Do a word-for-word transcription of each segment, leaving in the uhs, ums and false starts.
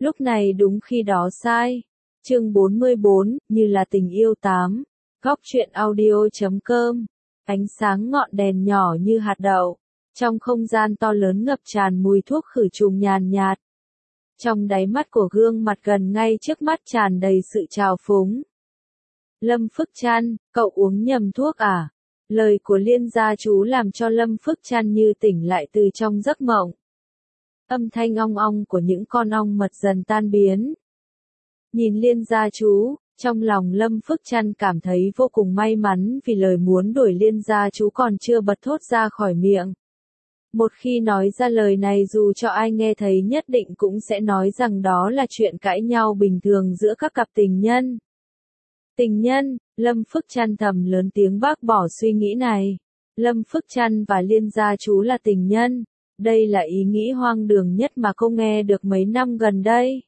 Lúc này đúng khi đó sai. Chương bốn mươi bốn, như là tình yêu tám. Góc truyện audio chấm com. Ánh sáng ngọn đèn nhỏ như hạt đậu. Trong không gian to lớn ngập tràn mùi thuốc khử trùng nhàn nhạt. Trong đáy mắt của gương mặt gần ngay trước mắt tràn đầy sự trào phúng. Lâm Phức Trăn, cậu uống nhầm thuốc à? Lời của Liên gia chú làm cho Lâm Phức Trăn như tỉnh lại từ trong giấc mộng. Âm thanh ong ong của những con ong mật dần tan biến. Nhìn Liên gia chú, trong lòng Lâm Phức Trăn cảm thấy vô cùng may mắn vì lời muốn đuổi Liên gia chú còn chưa bật thốt ra khỏi miệng. Một khi nói ra lời này dù cho ai nghe thấy nhất định cũng sẽ nói rằng đó là chuyện cãi nhau bình thường giữa các cặp tình nhân. Tình nhân, Lâm Phức Trăn thầm lớn tiếng bác bỏ suy nghĩ này. Lâm Phức Trăn và Liên gia chú là tình nhân. Đây là ý nghĩ hoang đường nhất mà cô nghe được mấy năm gần đây.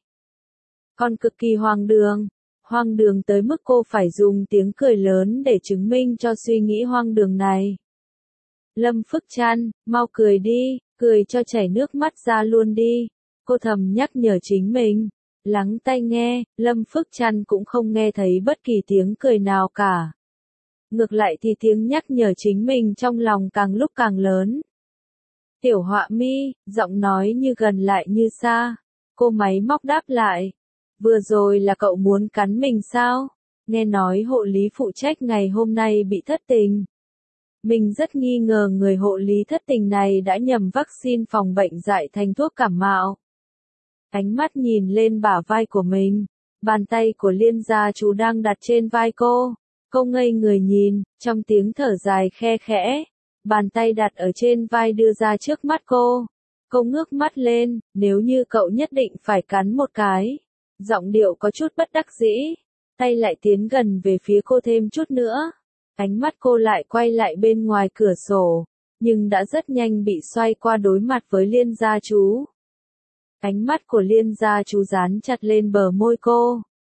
Còn cực kỳ hoang đường. Hoang đường tới mức cô phải dùng tiếng cười lớn để chứng minh cho suy nghĩ hoang đường này. Lâm Phức Trăn, mau cười đi, cười cho chảy nước mắt ra luôn đi. Cô thầm nhắc nhở chính mình. Lắng tai nghe, Lâm Phức Trăn cũng không nghe thấy bất kỳ tiếng cười nào cả. Ngược lại thì tiếng nhắc nhở chính mình trong lòng càng lúc càng lớn. Tiểu Họa Mi, giọng nói như gần lại như xa. Cô máy móc đáp lại. Vừa rồi là cậu muốn cắn mình sao? Nghe nói hộ lý phụ trách ngày hôm nay bị thất tình. Mình rất nghi ngờ người hộ lý thất tình này đã nhầm vaccine phòng bệnh dại thành thuốc cảm mạo. Ánh mắt nhìn lên bả vai của mình. Bàn tay của Liên gia chú đang đặt trên vai cô. Cô ngây người nhìn, trong tiếng thở dài khe khẽ. Bàn tay đặt ở trên vai đưa ra trước mắt cô. Cô ngước mắt lên, nếu như cậu nhất định phải cắn một cái. Giọng điệu có chút bất đắc dĩ. Tay lại tiến gần về phía cô thêm chút nữa. Ánh mắt cô lại quay lại bên ngoài cửa sổ. Nhưng đã rất nhanh bị xoay qua đối mặt với Liên gia chú. Ánh mắt của Liên gia chú dán chặt lên bờ môi cô.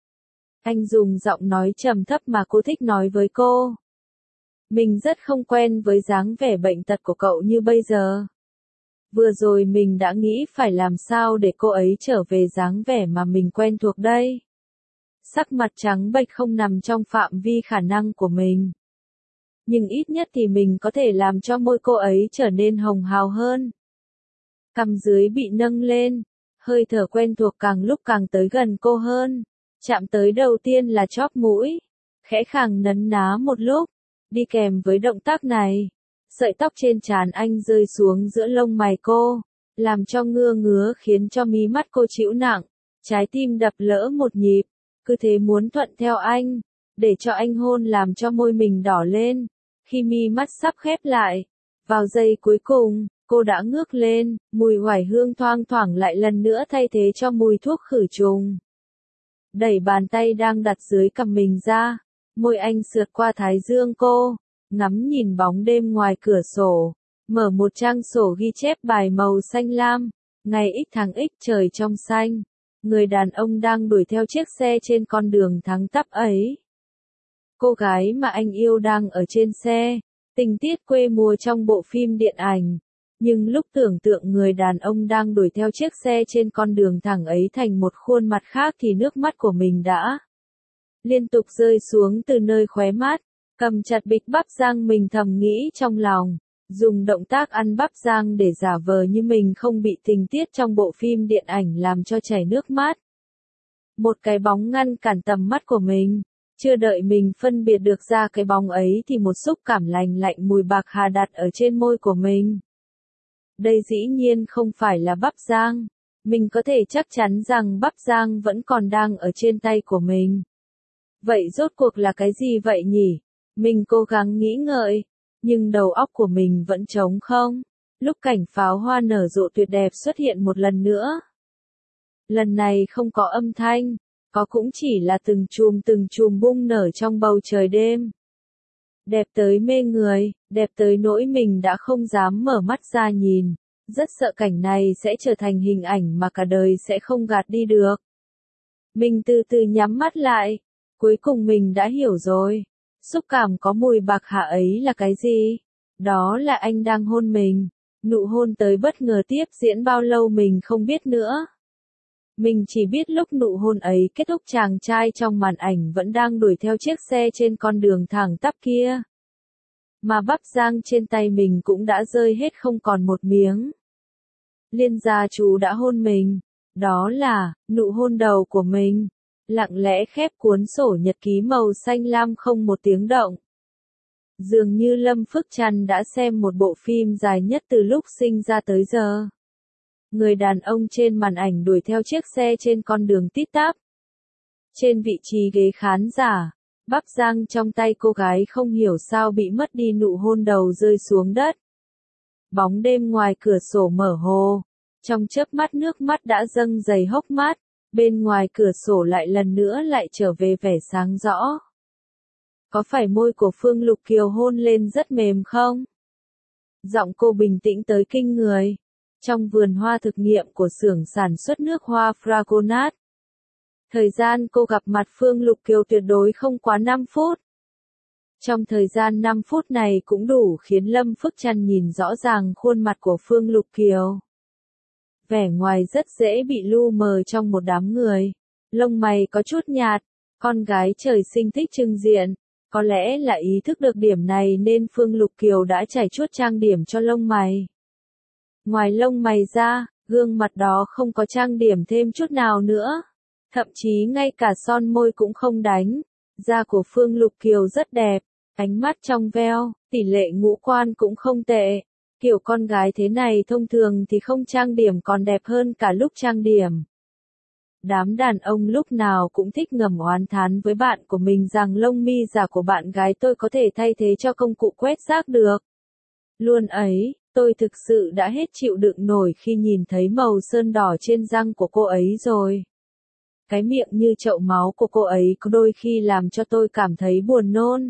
Anh dùng giọng nói trầm thấp mà cô thích nói với cô. Mình rất không quen với dáng vẻ bệnh tật của cậu như bây giờ. Vừa rồi mình đã nghĩ phải làm sao để cô ấy trở về dáng vẻ mà mình quen thuộc đây. Sắc mặt trắng bệch không nằm trong phạm vi khả năng của mình. Nhưng ít nhất thì mình có thể làm cho môi cô ấy trở nên hồng hào hơn. Cằm dưới bị nâng lên, hơi thở quen thuộc càng lúc càng tới gần cô hơn. Chạm tới đầu tiên là chóp mũi, khẽ khàng nấn ná một lúc. Đi kèm với động tác này, sợi tóc trên trán anh rơi xuống giữa lông mày cô, làm cho ngưa ngứa khiến cho mí mắt cô chịu nặng, trái tim đập lỡ một nhịp, cứ thế muốn thuận theo anh, để cho anh hôn làm cho môi mình đỏ lên. Khi mí mắt sắp khép lại, vào giây cuối cùng, cô đã ngước lên, mùi oải hương thoang thoảng lại lần nữa thay thế cho mùi thuốc khử trùng. Đẩy bàn tay đang đặt dưới cằm mình ra. Môi anh sượt qua thái dương cô, ngắm nhìn bóng đêm ngoài cửa sổ, mở một trang sổ ghi chép bài màu xanh lam, ngày x tháng x trời trong xanh, người đàn ông đang đuổi theo chiếc xe trên con đường thẳng tắp ấy. Cô gái mà anh yêu đang ở trên xe, tình tiết quê mùa trong bộ phim điện ảnh, nhưng lúc tưởng tượng người đàn ông đang đuổi theo chiếc xe trên con đường thẳng ấy thành một khuôn mặt khác thì nước mắt của mình đã liên tục rơi xuống từ nơi khóe mắt, cầm chặt bịch bắp rang mình thầm nghĩ trong lòng, dùng động tác ăn bắp rang để giả vờ như mình không bị tình tiết trong bộ phim điện ảnh làm cho chảy nước mắt. Một cái bóng ngăn cản tầm mắt của mình, chưa đợi mình phân biệt được ra cái bóng ấy thì một xúc cảm lành lạnh mùi bạc hà đặt ở trên môi của mình. Đây dĩ nhiên không phải là bắp rang, mình có thể chắc chắn rằng bắp rang vẫn còn đang ở trên tay của mình. Vậy rốt cuộc là cái gì vậy nhỉ? Mình cố gắng nghĩ ngợi, nhưng đầu óc của mình vẫn trống không. Lúc cảnh pháo hoa nở rộ tuyệt đẹp xuất hiện một lần nữa. Lần này không có âm thanh, có cũng chỉ là từng chùm từng chùm bung nở trong bầu trời đêm. Đẹp tới mê người, đẹp tới nỗi mình đã không dám mở mắt ra nhìn, rất sợ cảnh này sẽ trở thành hình ảnh mà cả đời sẽ không gạt đi được. Mình từ từ nhắm mắt lại. Cuối cùng mình đã hiểu rồi. Xúc cảm có mùi bạc hà ấy là cái gì? Đó là anh đang hôn mình. Nụ hôn tới bất ngờ tiếp diễn bao lâu mình không biết nữa. Mình chỉ biết lúc nụ hôn ấy kết thúc chàng trai trong màn ảnh vẫn đang đuổi theo chiếc xe trên con đường thẳng tắp kia. Mà bắp rang trên tay mình cũng đã rơi hết không còn một miếng. Liên gia chú đã hôn mình. Đó là, nụ hôn đầu của mình. Lặng lẽ khép cuốn sổ nhật ký màu xanh lam không một tiếng động. Dường như Lâm Phước Trăn đã xem một bộ phim dài nhất từ lúc sinh ra tới giờ. Người đàn ông trên màn ảnh đuổi theo chiếc xe trên con đường tít tắp. Trên vị trí ghế khán giả, bắp rang trong tay cô gái không hiểu sao bị mất đi nụ hôn đầu rơi xuống đất. Bóng đêm ngoài cửa sổ mở hồ. Trong chớp mắt nước mắt đã dâng đầy hốc mắt. Bên ngoài cửa sổ lại lần nữa lại trở về vẻ sáng rõ. Có phải môi của Phương Lục Kiều hôn lên rất mềm không? Giọng cô bình tĩnh tới kinh người. Trong vườn hoa thực nghiệm của xưởng sản xuất nước hoa Fragonard. Thời gian cô gặp mặt Phương Lục Kiều tuyệt đối không quá năm phút. Trong thời gian năm phút này cũng đủ khiến Lâm Phước Trăn nhìn rõ ràng khuôn mặt của Phương Lục Kiều. Vẻ ngoài rất dễ bị lu mờ trong một đám người. Lông mày có chút nhạt, con gái trời sinh thích trưng diện. Có lẽ là ý thức được điểm này nên Phương Lục Kiều đã trải chuốt trang điểm cho lông mày. Ngoài lông mày ra, gương mặt đó không có trang điểm thêm chút nào nữa. Thậm chí ngay cả son môi cũng không đánh. Da của Phương Lục Kiều rất đẹp, ánh mắt trong veo, tỷ lệ ngũ quan cũng không tệ. Kiểu con gái thế này thông thường thì không trang điểm còn đẹp hơn cả lúc trang điểm. Đám đàn ông lúc nào cũng thích ngầm oán thán với bạn của mình rằng lông mi giả của bạn gái tôi có thể thay thế cho công cụ quét rác được. Luôn ấy, tôi thực sự đã hết chịu đựng nổi khi nhìn thấy màu sơn đỏ trên răng của cô ấy rồi. Cái miệng như chậu máu của cô ấy có đôi khi làm cho tôi cảm thấy buồn nôn.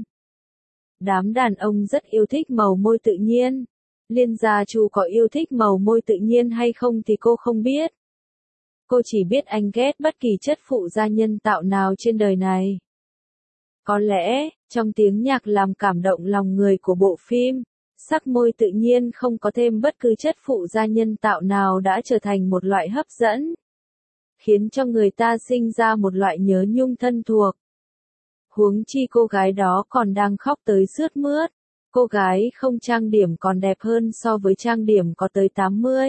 Đám đàn ông rất yêu thích màu môi tự nhiên. Liên gia chú có yêu thích màu môi tự nhiên hay không thì cô không biết. Cô chỉ biết anh ghét bất kỳ chất phụ gia nhân tạo nào trên đời này. Có lẽ, trong tiếng nhạc làm cảm động lòng người của bộ phim, sắc môi tự nhiên không có thêm bất cứ chất phụ gia nhân tạo nào đã trở thành một loại hấp dẫn. Khiến cho người ta sinh ra một loại nhớ nhung thân thuộc. Huống chi cô gái đó còn đang khóc tới sướt mướt. Cô gái không trang điểm còn đẹp hơn so với trang điểm có tới tám mươi.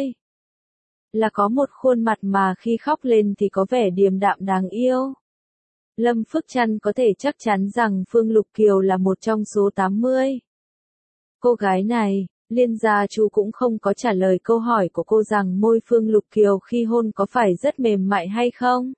Là có một khuôn mặt mà khi khóc lên thì có vẻ điềm đạm đáng yêu. Lâm Phước Trăn có thể chắc chắn rằng Phương Lục Kiều là một trong số tám mươi. Cô gái này, Liên gia chú cũng không có trả lời câu hỏi của cô rằng môi Phương Lục Kiều khi hôn có phải rất mềm mại hay không.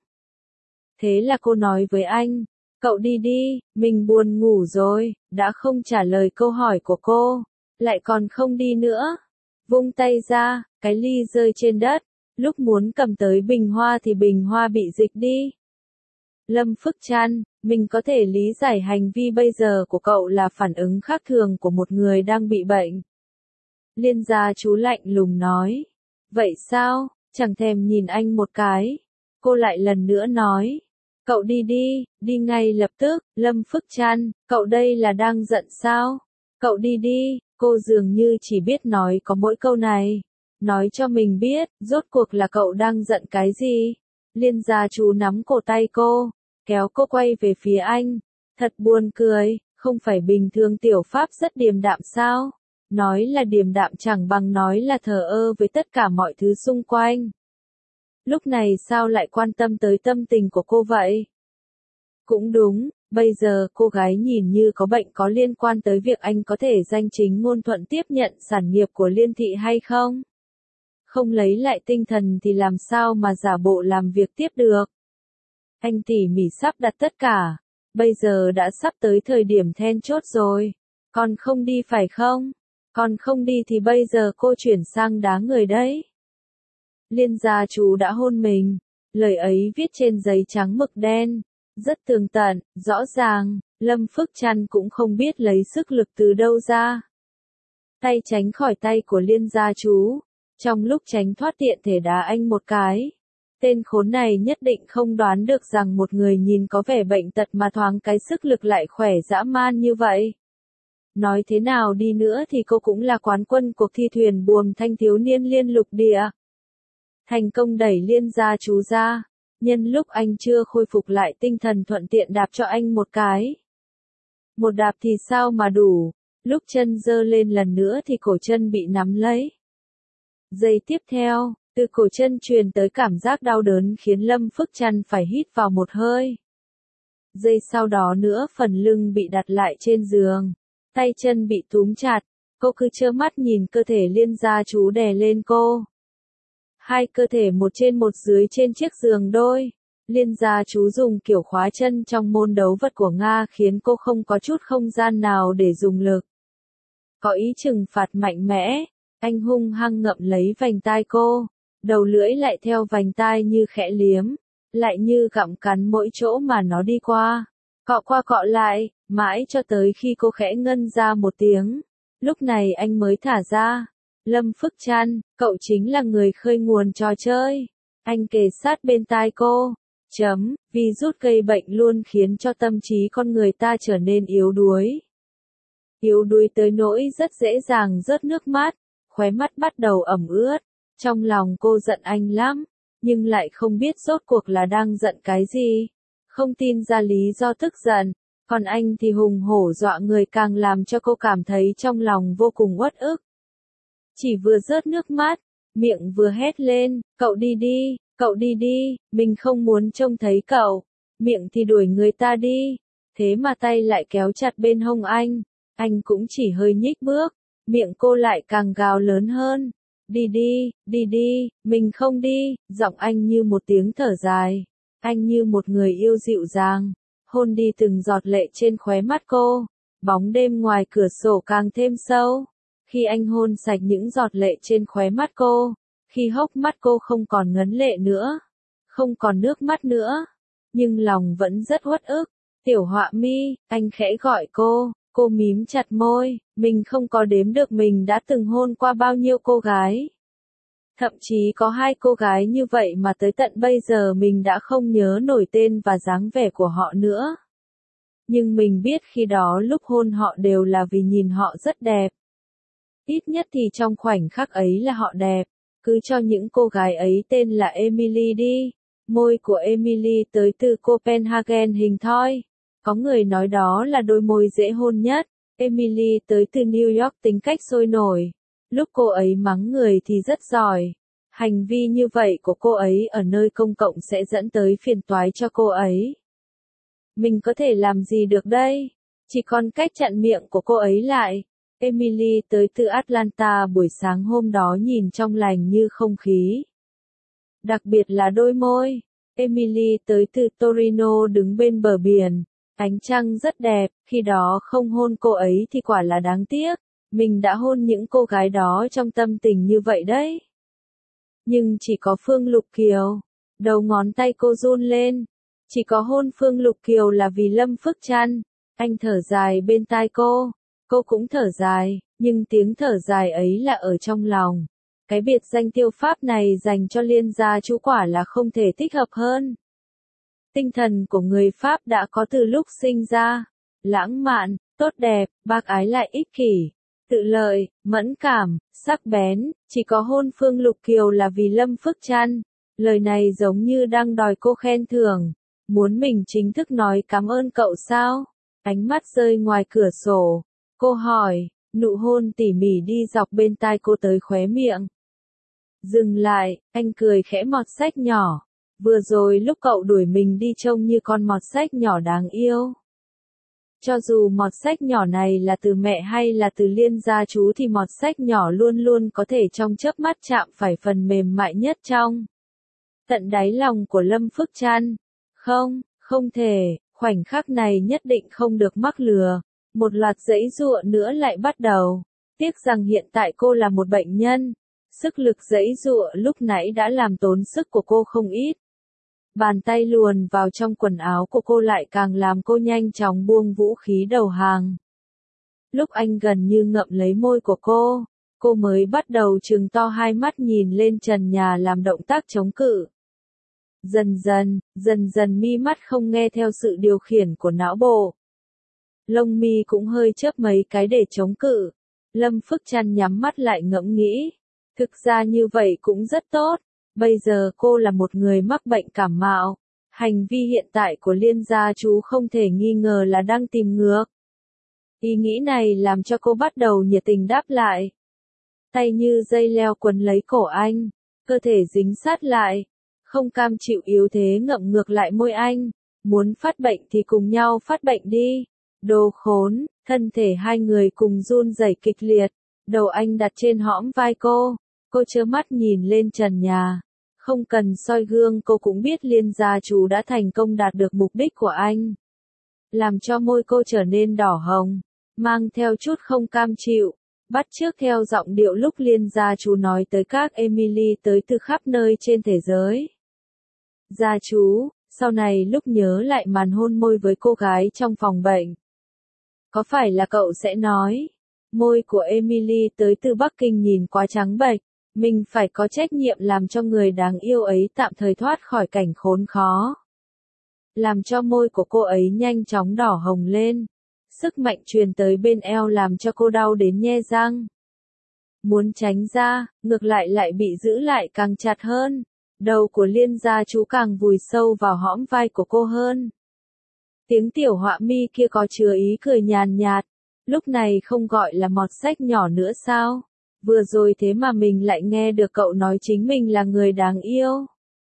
Thế là cô nói với anh, cậu đi đi, mình buồn ngủ rồi, đã không trả lời câu hỏi của cô, lại còn không đi nữa. Vung tay ra, cái ly rơi trên đất, lúc muốn cầm tới bình hoa thì bình hoa bị dịch đi. Lâm Phước Trăn, mình có thể lý giải hành vi bây giờ của cậu là phản ứng khác thường của một người đang bị bệnh. Liên gia chú lạnh lùng nói. Vậy sao, chẳng thèm nhìn anh một cái. Cô lại lần nữa nói. Cậu đi đi, đi ngay lập tức. Lâm Phước Trăn, cậu đây là đang giận sao? Cậu đi đi, cô dường như chỉ biết nói có mỗi câu này. Nói cho mình biết, rốt cuộc là cậu đang giận cái gì? Liên gia chú nắm cổ tay cô, kéo cô quay về phía anh. Thật buồn cười, không phải bình thường tiểu pháp rất điềm đạm sao? Nói là điềm đạm chẳng bằng nói là thờ ơ với tất cả mọi thứ xung quanh. Lúc này sao lại quan tâm tới tâm tình của cô vậy? Cũng đúng, bây giờ cô gái nhìn như có bệnh có liên quan tới việc anh có thể danh chính ngôn thuận tiếp nhận sản nghiệp của Liên thị hay không? Không lấy lại tinh thần thì làm sao mà giả bộ làm việc tiếp được? Anh tỉ mỉ sắp đặt tất cả, bây giờ đã sắp tới thời điểm then chốt rồi. Còn không đi phải không? Còn không đi thì bây giờ cô chuyển sang đá người đấy. Liên gia chú đã hôn mình. Lời ấy viết trên giấy trắng mực đen. Rất tường tận, rõ ràng. Lâm Phước Trăn cũng không biết lấy sức lực từ đâu ra. Tay tránh khỏi tay của Liên gia chú. Trong lúc tránh thoát tiện thể đá anh một cái. Tên khốn này nhất định không đoán được rằng một người nhìn có vẻ bệnh tật mà thoáng cái sức lực lại khỏe dã man như vậy. Nói thế nào đi nữa thì cô cũng là quán quân cuộc thi thuyền buồm thanh thiếu niên liên lục địa. Thành công đẩy Liên gia chú ra, Nhân lúc anh chưa khôi phục lại tinh thần thuận tiện đạp cho anh một cái. Một đạp thì sao mà đủ, lúc chân giơ lên lần nữa thì cổ chân bị nắm lấy. Giây tiếp theo, từ cổ chân truyền tới cảm giác đau đớn khiến Lâm Phước Trăn phải hít vào một hơi. Giây sau đó nữa phần lưng bị đặt lại trên giường, tay chân bị túm chặt, cô cứ trơ mắt nhìn cơ thể Liên gia chú đè lên cô. Hai cơ thể một trên một dưới trên chiếc giường đôi. Liên gia chú dùng kiểu khóa chân trong môn đấu vật của Nga khiến cô không có chút không gian nào để dùng lực. Có ý trừng phạt mạnh mẽ, anh hung hăng ngậm lấy vành tai cô, đầu lưỡi lại theo vành tai như khẽ liếm, lại như gặm cắn mỗi chỗ mà nó đi qua, cọ qua cọ lại, mãi cho tới khi cô khẽ ngân ra một tiếng. Lúc này anh mới thả ra. Lâm Phước Trăn, cậu chính là người khơi nguồn trò chơi. Anh kề sát bên tai cô. Chấm, virus gây bệnh luôn khiến cho tâm trí con người ta trở nên yếu đuối. Yếu đuối tới nỗi rất dễ dàng rớt nước mắt, khóe mắt bắt đầu ẩm ướt. Trong lòng cô giận anh lắm, nhưng lại không biết rốt cuộc là đang giận cái gì. Không tin ra lý do tức giận, còn anh thì hùng hổ dọa người càng làm cho cô cảm thấy trong lòng vô cùng uất ức. Chỉ vừa rớt nước mắt, miệng vừa hét lên, cậu đi đi, cậu đi đi, mình không muốn trông thấy cậu. Miệng thì đuổi người ta đi, thế mà tay lại kéo chặt bên hông anh, anh cũng chỉ hơi nhích bước, miệng cô lại càng gào lớn hơn. Đi đi, đi đi, mình không đi, giọng anh như một tiếng thở dài, anh như một người yêu dịu dàng, hôn đi từng giọt lệ trên khóe mắt cô, bóng đêm ngoài cửa sổ càng thêm sâu. Khi anh hôn sạch những giọt lệ trên khóe mắt cô, khi hốc mắt cô không còn ngấn lệ nữa, không còn nước mắt nữa, nhưng lòng vẫn rất uất ức. Tiểu Họa Mi, anh khẽ gọi cô, cô mím chặt môi, mình không có đếm được mình đã từng hôn qua bao nhiêu cô gái. Thậm chí có hai cô gái như vậy mà tới tận bây giờ mình đã không nhớ nổi tên và dáng vẻ của họ nữa. Nhưng mình biết khi đó lúc hôn họ đều là vì nhìn họ rất đẹp. Ít nhất thì trong khoảnh khắc ấy là họ đẹp, cứ cho những cô gái ấy tên là Emily đi. Môi của Emily tới từ Copenhagen hình thoi. Có người nói đó là đôi môi dễ hôn nhất. Emily tới từ New York tính cách sôi nổi. Lúc cô ấy mắng người thì rất giỏi. Hành vi như vậy của cô ấy ở nơi công cộng sẽ dẫn tới phiền toái cho cô ấy. Mình có thể làm gì được đây? Chỉ còn cách chặn miệng của cô ấy lại. Emily tới từ Atlanta buổi sáng hôm đó nhìn trong lành như không khí. Đặc biệt là đôi môi. Emily tới từ Torino đứng bên bờ biển. Ánh trăng rất đẹp, khi đó không hôn cô ấy thì quả là đáng tiếc. Mình đã hôn những cô gái đó trong tâm tình như vậy đấy. Nhưng chỉ có Phương Lục Kiều. Đầu ngón tay cô run lên. Chỉ có hôn Phương Lục Kiều là vì Lâm Phước Trăn. Anh thở dài bên tai cô. Cô cũng thở dài, nhưng tiếng thở dài ấy là ở trong lòng. Cái biệt danh tiêu pháp này dành cho Liên gia chú quả là không thể thích hợp hơn. Tinh thần của người Pháp đã có từ lúc sinh ra. Lãng mạn, tốt đẹp, bác ái lại ích kỷ, tự lợi, mẫn cảm, sắc bén, chỉ có hôn Phương Lục Kiều là vì Lâm Phước Trăn. Lời này giống như đang đòi cô khen thưởng. Muốn mình chính thức nói cảm ơn cậu sao? Ánh mắt rơi ngoài cửa sổ. Cô hỏi, nụ hôn tỉ mỉ đi dọc bên tai cô tới khóe miệng. Dừng lại, anh cười khẽ mọt sách nhỏ. Vừa rồi lúc cậu đuổi mình đi trông như con mọt sách nhỏ đáng yêu. Cho dù mọt sách nhỏ này là từ mẹ hay là từ Liên gia chú thì mọt sách nhỏ luôn luôn có thể trong chớp mắt chạm phải phần mềm mại nhất trong tận đáy lòng của Lâm Phước Trăn. Không, không thể, khoảnh khắc này nhất định không được mắc lừa. Một loạt giãy giụa nữa lại bắt đầu. Tiếc rằng hiện tại cô là một bệnh nhân. Sức lực giãy giụa lúc nãy đã làm tốn sức của cô không ít. Bàn tay luồn vào trong quần áo của cô lại càng làm cô nhanh chóng buông vũ khí đầu hàng. Lúc anh gần như ngậm lấy môi của cô, cô mới bắt đầu trừng to hai mắt nhìn lên trần nhà làm động tác chống cự. Dần dần, dần dần mi mắt không nghe theo sự điều khiển của não bộ. Lông mi cũng hơi chớp mấy cái để chống cự. Lâm Phước Trăn nhắm mắt lại ngẫm nghĩ. Thực ra như vậy cũng rất tốt. Bây giờ cô là một người mắc bệnh cảm mạo. Hành vi hiện tại của Liên gia chú không thể nghi ngờ là đang tìm ngược. Ý nghĩ này làm cho cô bắt đầu nhiệt tình đáp lại. Tay như dây leo quấn lấy cổ anh, cơ thể dính sát lại, không cam chịu yếu thế ngậm ngược lại môi anh. Muốn phát bệnh thì cùng nhau phát bệnh đi. Đồ khốn, thân thể hai người cùng run rẩy kịch liệt. Đầu anh đặt trên hõm vai cô, cô trơ mắt nhìn lên trần nhà. Không cần soi gương cô cũng biết Liên gia chú đã thành công đạt được mục đích của anh. Làm cho môi cô trở nên đỏ hồng, mang theo chút không cam chịu, bắt chước theo giọng điệu lúc Liên gia chú nói tới các Emily tới từ khắp nơi trên thế giới. Gia chú, sau này lúc nhớ lại màn hôn môi với cô gái trong phòng bệnh. Có phải là cậu sẽ nói, môi của Emily tới từ Bắc Kinh nhìn quá trắng bệch, mình phải có trách nhiệm làm cho người đáng yêu ấy tạm thời thoát khỏi cảnh khốn khó. Làm cho môi của cô ấy nhanh chóng đỏ hồng lên. Sức mạnh truyền tới bên eo làm cho cô đau đến nhe răng. Muốn tránh ra, ngược lại lại bị giữ lại càng chặt hơn. Đầu của Liên gia chú càng vùi sâu vào hõm vai của cô hơn. Tiếng tiểu họa mi kia có chứa ý cười nhàn nhạt. Lúc này không gọi là mọt sách nhỏ nữa sao? Vừa rồi thế mà mình lại nghe được cậu nói chính mình là người đáng yêu.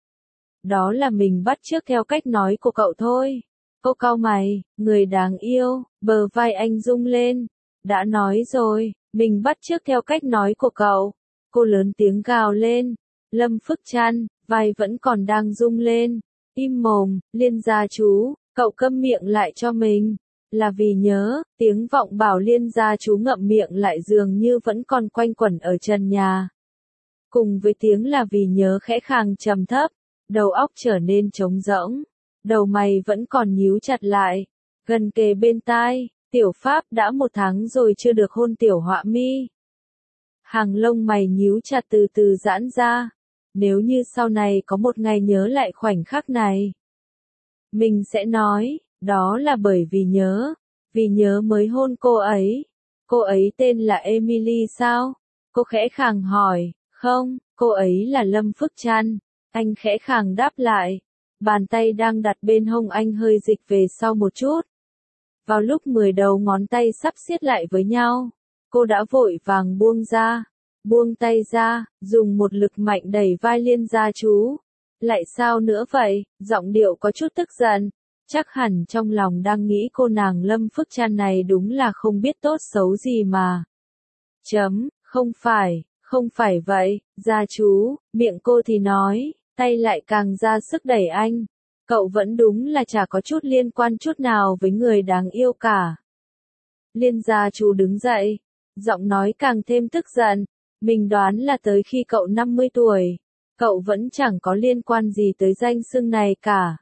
Đó là mình bắt chước theo cách nói của cậu thôi. Cô cau mày, người đáng yêu, bờ vai anh rung lên. Đã nói rồi, mình bắt chước theo cách nói của cậu. Cô lớn tiếng gào lên. Lâm Phức Trăn, vai vẫn còn đang rung lên. Im mồm, Liên gia chú, cậu câm miệng lại cho mình. Là vì nhớ, tiếng vọng bảo Liên gia chú ngậm miệng lại dường như vẫn còn quanh quẩn ở trần nhà. Cùng với tiếng là vì nhớ khẽ khàng trầm thấp, đầu óc trở nên trống rỗng. Đầu mày vẫn còn nhíu chặt lại, gần kề bên tai. Tiểu Pháp đã một tháng rồi chưa được hôn tiểu họa mi. Hàng lông mày nhíu chặt từ từ giãn ra. Nếu như sau này có một ngày nhớ lại khoảnh khắc này, mình sẽ nói, đó là bởi vì nhớ, vì nhớ mới hôn cô ấy. Cô ấy tên là Emily sao? Cô khẽ khàng hỏi, không, cô ấy là Lâm Phức Trăn. Anh khẽ khàng đáp lại. Bàn tay đang đặt bên hông anh hơi dịch về sau một chút. Vào lúc mười đầu ngón tay sắp siết lại với nhau, cô đã vội vàng buông ra. Buông tay ra, dùng một lực mạnh đẩy vai Liên gia chú. Lại sao nữa vậy? Giọng điệu có chút tức giận. Chắc hẳn trong lòng đang nghĩ cô nàng Lâm Phức Trăn này đúng là không biết tốt xấu gì mà. Chấm, không phải, không phải vậy, gia chú, miệng cô thì nói, tay lại càng ra sức đẩy anh. Cậu vẫn đúng là chả có chút liên quan chút nào với người đáng yêu cả. Liên gia chú đứng dậy, giọng nói càng thêm tức giận. Mình đoán là tới khi cậu năm mươi tuổi, cậu vẫn chẳng có liên quan gì tới danh xưng này cả.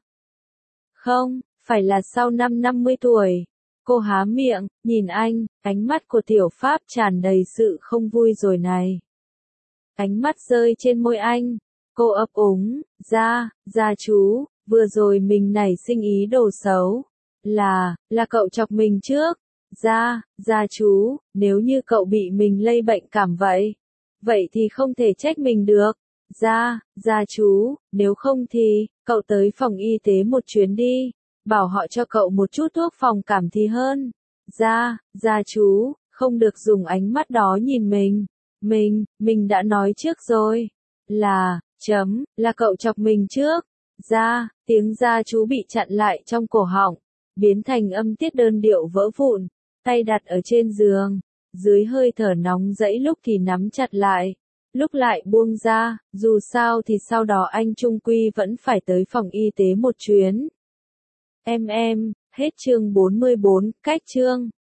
Không, phải là sau năm năm mươi tuổi. Cô há miệng, nhìn anh, ánh mắt của Tiểu Pháp tràn đầy sự không vui rồi này. Ánh mắt rơi trên môi anh, cô ấp úng, ra, gia chú, vừa rồi mình nảy sinh ý đồ xấu. Là, là cậu chọc mình trước. Ra, gia chú, nếu như cậu bị mình lây bệnh cảm vậy, vậy thì không thể trách mình được. Ra, gia chú, nếu không thì, cậu tới phòng y tế một chuyến đi, bảo họ cho cậu một chút thuốc phòng cảm thì hơn. Ra, gia chú, không được dùng ánh mắt đó nhìn mình. Mình, mình đã nói trước rồi. Là, chấm, là cậu chọc mình trước. Ra, tiếng gia chú bị chặn lại trong cổ họng, biến thành âm tiết đơn điệu vỡ vụn, tay đặt ở trên giường, dưới hơi thở nóng dẫy lúc thì nắm chặt lại, lúc lại buông ra, dù sao thì sau đó anh trung quy vẫn phải tới phòng y tế một chuyến. Em em, hết chương bốn mươi bốn, cách chương.